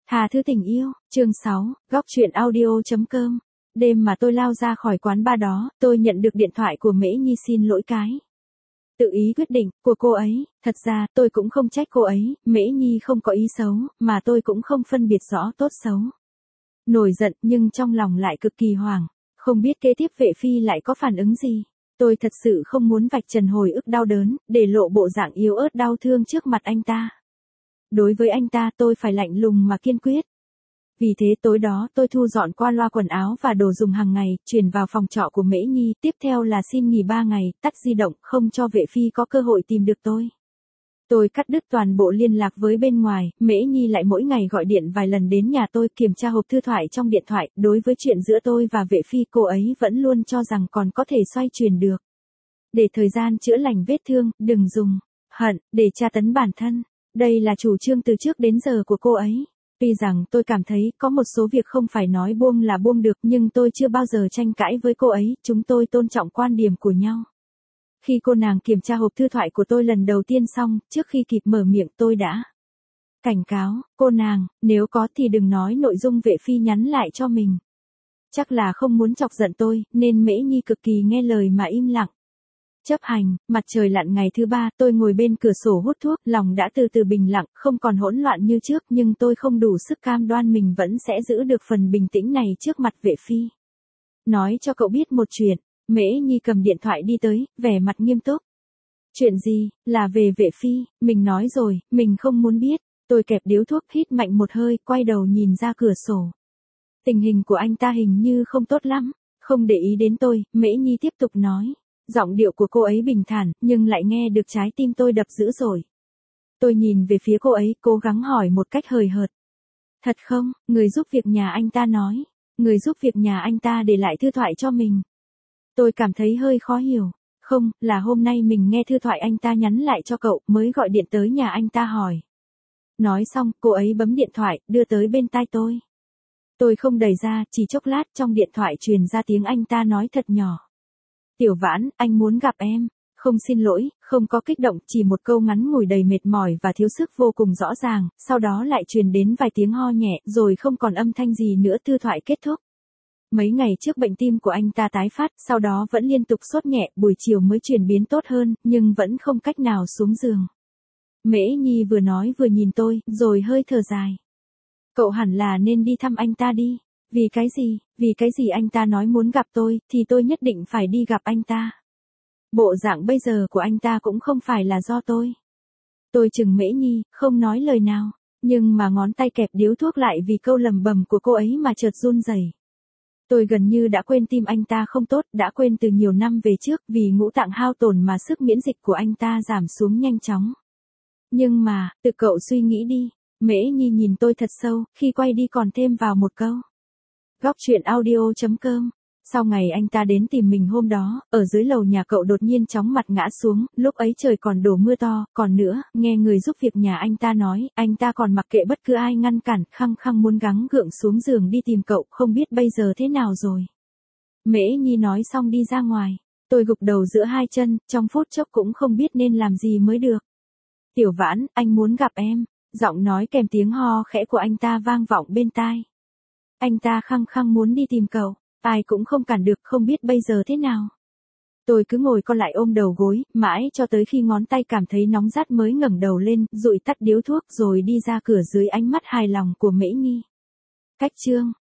Tha thứ tình yêu, chương 6, góc truyện audio.com. Đêm mà tôi lao ra khỏi quán bar đó, tôi nhận được điện thoại của Mễ Nhi xin lỗi cái tự ý quyết định của cô ấy. Thật ra tôi cũng không trách cô ấy, Mễ Nhi không có ý xấu, mà tôi cũng không phân biệt rõ tốt xấu. Nổi giận nhưng trong lòng lại cực kỳ hoảng, không biết kế tiếp Vệ Phi lại có phản ứng gì. Tôi thật sự không muốn vạch trần hồi ức đau đớn, để lộ bộ dạng yếu ớt đau thương trước mặt anh ta. Đối với anh ta tôi phải lạnh lùng mà kiên quyết. Vì thế tối đó tôi thu dọn qua loa quần áo và đồ dùng hàng ngày, chuyển vào phòng trọ của Mễ Nhi, tiếp theo là xin nghỉ 3 ngày, tắt di động, không cho Vệ Phi có cơ hội tìm được tôi. Tôi cắt đứt toàn bộ liên lạc với bên ngoài, Mễ Nhi lại mỗi ngày gọi điện vài lần đến nhà tôi kiểm tra hộp thư thoại trong điện thoại, đối với chuyện giữa tôi và Vệ Phi cô ấy vẫn luôn cho rằng còn có thể xoay chuyển được. Để thời gian chữa lành vết thương, đừng dùng hận để tra tấn bản thân. Đây là chủ trương từ trước đến giờ của cô ấy. Tuy rằng tôi cảm thấy có một số việc không phải nói buông là buông được, nhưng tôi chưa bao giờ tranh cãi với cô ấy, chúng tôi tôn trọng quan điểm của nhau. Khi cô nàng kiểm tra hộp thư thoại của tôi lần đầu tiên xong, trước khi kịp mở miệng tôi đã cảnh cáo, cô nàng, nếu có thì đừng nói nội dung Vệ Phi nhắn lại cho mình. Chắc là không muốn chọc giận tôi, nên Mễ Nhi cực kỳ nghe lời mà im lặng. Chấp hành, mặt trời lặn ngày thứ 3, tôi ngồi bên cửa sổ hút thuốc, lòng đã từ từ bình lặng, không còn hỗn loạn như trước, nhưng tôi không đủ sức cam đoan mình vẫn sẽ giữ được phần bình tĩnh này trước mặt Vệ Phi. Nói cho cậu biết một chuyện, Mễ Nhi cầm điện thoại đi tới, vẻ mặt nghiêm túc. Chuyện gì, là về Vệ Phi, mình nói rồi, mình không muốn biết. Tôi kẹp điếu thuốc hít mạnh một hơi, quay đầu nhìn ra cửa sổ. Tình hình của anh ta hình như không tốt lắm, không để ý đến tôi, Mễ Nhi tiếp tục nói. Giọng điệu của cô ấy bình thản, nhưng lại nghe được trái tim tôi đập dữ dội. Tôi nhìn về phía cô ấy, cố gắng hỏi một cách hời hợt. Thật không, người giúp việc nhà anh ta nói. Người giúp việc nhà anh ta để lại thư thoại cho mình. Tôi cảm thấy hơi khó hiểu. Không, là hôm nay mình nghe thư thoại anh ta nhắn lại cho cậu, mới gọi điện tới nhà anh ta hỏi. Nói xong, cô ấy bấm điện thoại, đưa tới bên tai tôi. Tôi không đẩy ra, chỉ chốc lát trong điện thoại truyền ra tiếng anh ta nói thật nhỏ. Tiểu Vãn, anh muốn gặp em. Không xin lỗi, không có kích động, chỉ một câu ngắn ngủi đầy mệt mỏi và thiếu sức vô cùng rõ ràng, sau đó lại truyền đến vài tiếng ho nhẹ, rồi không còn âm thanh gì nữa, thư thoại kết thúc. Mấy ngày trước bệnh tim của anh ta tái phát, sau đó vẫn liên tục sốt nhẹ, buổi chiều mới chuyển biến tốt hơn, nhưng vẫn không cách nào xuống giường. Mễ Nhi vừa nói vừa nhìn tôi, rồi hơi thở dài. Cậu hẳn là nên đi thăm anh ta đi. Vì cái gì anh ta nói muốn gặp tôi, thì tôi nhất định phải đi gặp anh ta. Bộ dạng bây giờ của anh ta cũng không phải là do tôi. Tôi chừng Mễ Nhi, không nói lời nào, nhưng mà ngón tay kẹp điếu thuốc lại vì câu lẩm bẩm của cô ấy mà chợt run rẩy. Tôi gần như đã quên tim anh ta không tốt, đã quên từ nhiều năm về trước, vì ngũ tạng hao tổn mà sức miễn dịch của anh ta giảm xuống nhanh chóng. Nhưng mà, tự cậu suy nghĩ đi. Mễ Nhi nhìn tôi thật sâu, khi quay đi còn thêm vào một câu. Góc truyện audio.com. Sau ngày anh ta đến tìm mình hôm đó, ở dưới lầu nhà cậu đột nhiên chóng mặt ngã xuống, lúc ấy trời còn đổ mưa to, còn nữa, nghe người giúp việc nhà anh ta nói, anh ta còn mặc kệ bất cứ ai ngăn cản, khăng khăng muốn gắng gượng xuống giường đi tìm cậu, không biết bây giờ thế nào rồi. Mễ Nhi nói xong đi ra ngoài, tôi gục đầu giữa hai chân, trong phút chốc cũng không biết nên làm gì mới được. Tiểu Vãn, anh muốn gặp em, giọng nói kèm tiếng ho khẽ của anh ta vang vọng bên tai. Anh ta khăng khăng muốn đi tìm cậu, ai cũng không cản được, không biết bây giờ thế nào. Tôi cứ ngồi co lại ôm đầu gối, mãi cho tới khi ngón tay cảm thấy nóng rát mới ngẩng đầu lên, dụi tắt điếu thuốc rồi đi ra cửa dưới ánh mắt hài lòng của Mễ Nhi. Cách chương